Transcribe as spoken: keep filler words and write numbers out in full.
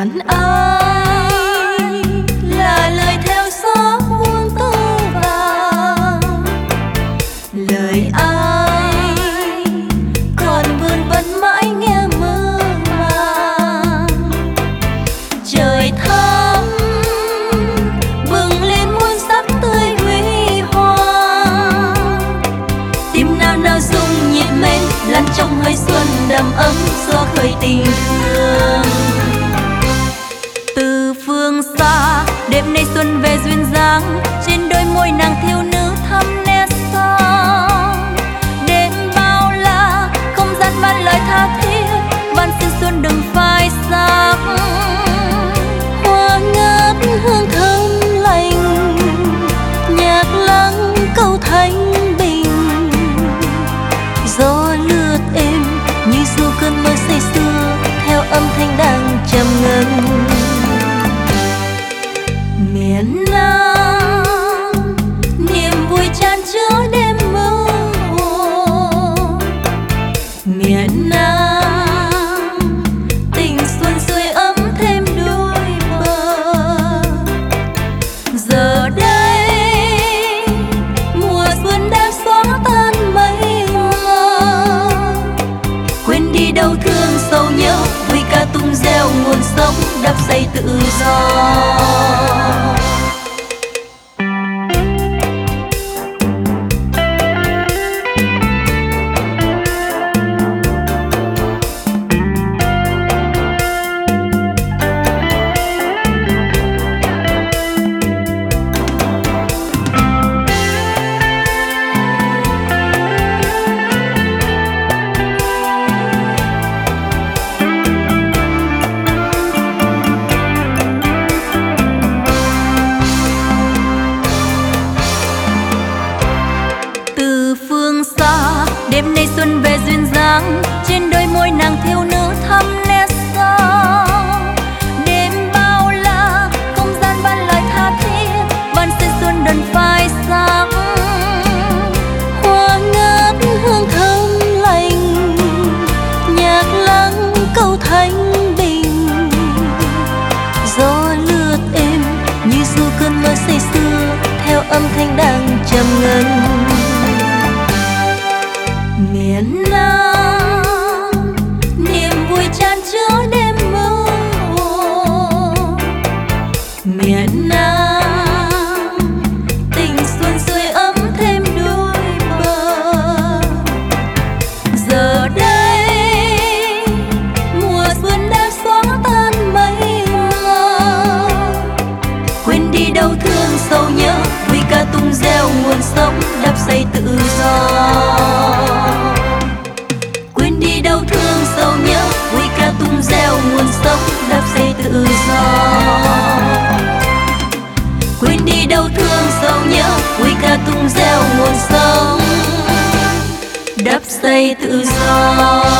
ngàn ai là lời theo gió buông tơ vàng, lời ai còn vương vấn mãi nghe mơ màng. Trời thắm bừng lên muôn sắc tươi huy hoàng, tim nào nào rung nhịp mến lăn trong hơi xuân đầm ấm gió khơi tình thương. Từ phương xa đêm nay xuân về duyên dáng, trên đôi môi nàng thiếu nữ thắm nét son. Đêm bao la không gian ban lời tha thiết, van xin xuân đừng phai sắc. Hoa ngát hương thơm lành, nhạc lắng câu thanh bình. Gió lướt êm như du cơn mơ say sưa, theo âm thanh đang trầm ngân. Miền Nam niềm vui chan chứa đêm mơ hồ, miền Nam tình xuân sưởi ấm thêm đôi bờ. Giờ đây mùa xuân đã xóa tan mây mờ, quên đi đau thương sầu nhớ, vui ca tung reo nguồn sống đắp xây tự do. Đêm nay xuân về duyên dáng, trên đôi môi nàng thiếu nữ thắm nét son. Đêm bao la không gian ban lời tha thiết, van xin xuân đừng phai sắc. Hoa ngát hương thơm lành, nhạc lắng câu thanh bình. Gió lướt êm như du cơn mơ say sưa, theo âm thanh đang trầm ngân. Miền Nam niềm vui chan chứa đêm mơ hồ, miền Nam tình xuân sưởi ấm thêm đôi bờ. Giờ đây mùa xuân đã xóa tan mây mờ, quên đi đau thương sầu nhớ, vui ca tung reo nguồn sống đắp xây tự do. Quên đi đau thương sầu nhớ, vui ca tung reo nguồn sống đắp xây tự do. Quên đi đau thương sầu nhớ, vui ca tung reo nguồn sống đắp xây tự do.